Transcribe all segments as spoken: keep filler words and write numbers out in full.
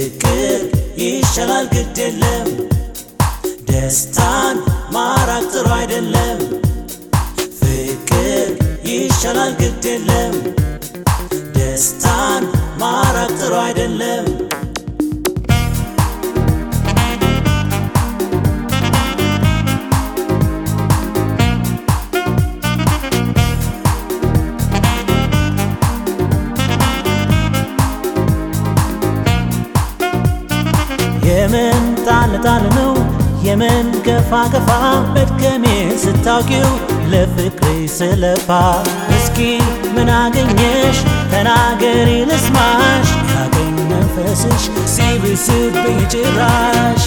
ፍቅር ይሻላል ግድ የለም ደስታን ማራቅ ጥሩ አይደለም ፍቅር ይሻላል ግድ የለም ደስታን ማራቅ ጥሩ አይደለም የምን ጣል ጣል ነው የምን ገፋ ገፋ መድከሜ ስታውቂው ለፍቅሬ ስለፋ እስኪ ምን አገኘሽ ተናገሪ ልስማሽ ያገኝ መንፈስሽ ሲብስብኝ ጭራሽ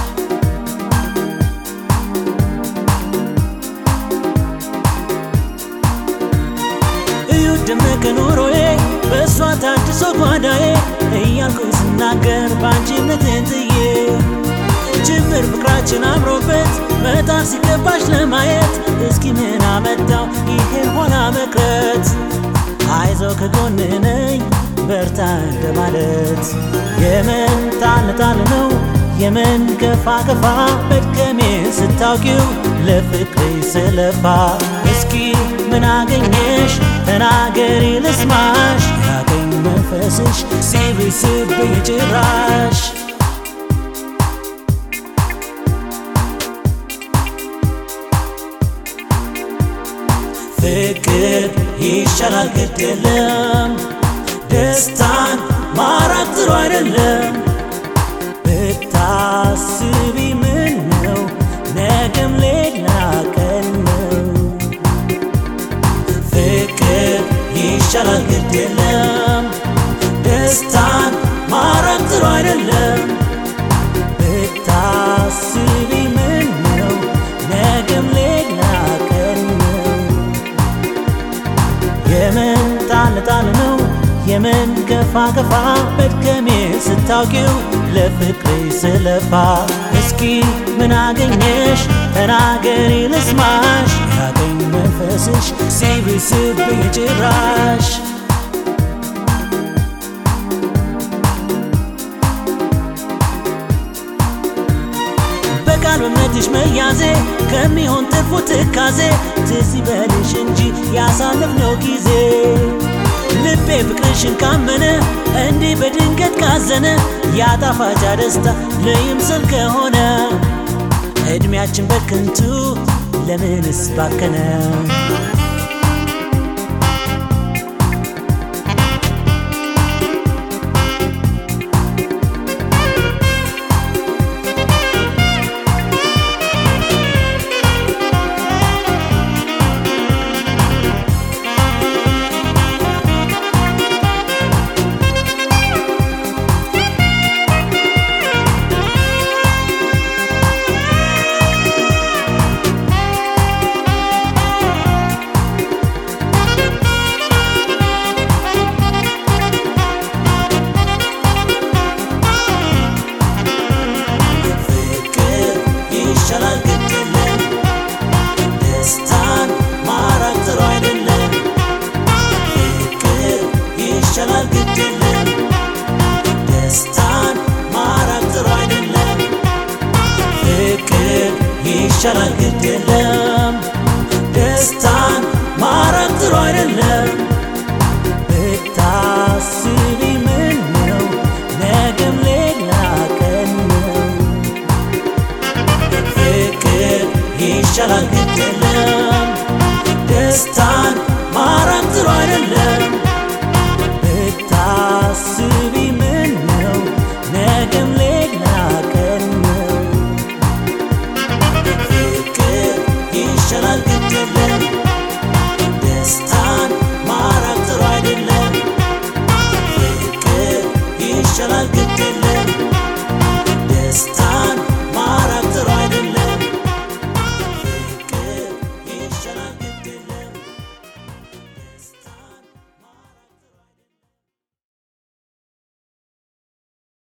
እዩት ደመቀ ኑሮዬ በእሷ ታድሶ ጓዳዬ እያልኩኝ ስናገር ባንቺ እምነቴን ጥዬ ጅምር ፍቅራችን አምሮበት በጣም ሲገባሽ ለማየት እስኪ ምን አመጣው ይሄን ሆና መቅረት አይዞህ ከጎንህ ነኝ በርታ እንደማለት የምን ጣል ጣል ነው የምን ገፋ ገፋ መድከሜን ስታውቂው ለፍቅሬ ስለፋ እስኪ ምን አገኘሽ ተናገሪ ልስማሽ ያገኝ መንፈስሽ ሲብስብኝ ጭራሽ ፍቅር ይሻላል ግድ የለም ደስታን ማራቅ ጥሩ አይደለም ብታስቢ ምን ነው ነገም ሌላ ቀን ነው ፍቅር ይሻላል ግድ የለም ደስታን ማራቅ ጥሩ አይደለም ብታስቢ ምን ነው ነገም ሌላ ቀን ነው የምን ጣል ጣል ነው የምን ገፋ ገፋ መድከሜ ስታውቂው ለፍቅሬ ስለፋ እስኪ ምን አገኘሽ ተናገሪ ልስማሽ ያገኝ መንፈስሽ ሲብስብኝ ጭራሽ በቃል በእምነትሽ መያዜ ከሚሆን ትርፉ ትካዜ ትዝ ይበልሽ እንጂ ያሳለፍነው ጊዜ ልቤ ፍቅርሽን ካመነ እንዲህ በድንገት ካዘነ ያጣፋጫ ደስታ ለይምሰል ከሆነ እድሜያችን በከንቱ ለምንስ ባከነ ይሻላል ግድ የለም ደስታን ማራቅ ጥሩ አይደለም ፍቅር ይሻላል ግድ የለም ደስታን ማራቅ ጥሩ አይደለም ፍቅር ይሻላል ግድ የለም ደስታን ማራቅ ጥሩ አይደለም ብታስቢ ምን ነው ነገም ሌላ ቀን ነው ይሻላል ግድ የለም ደስታ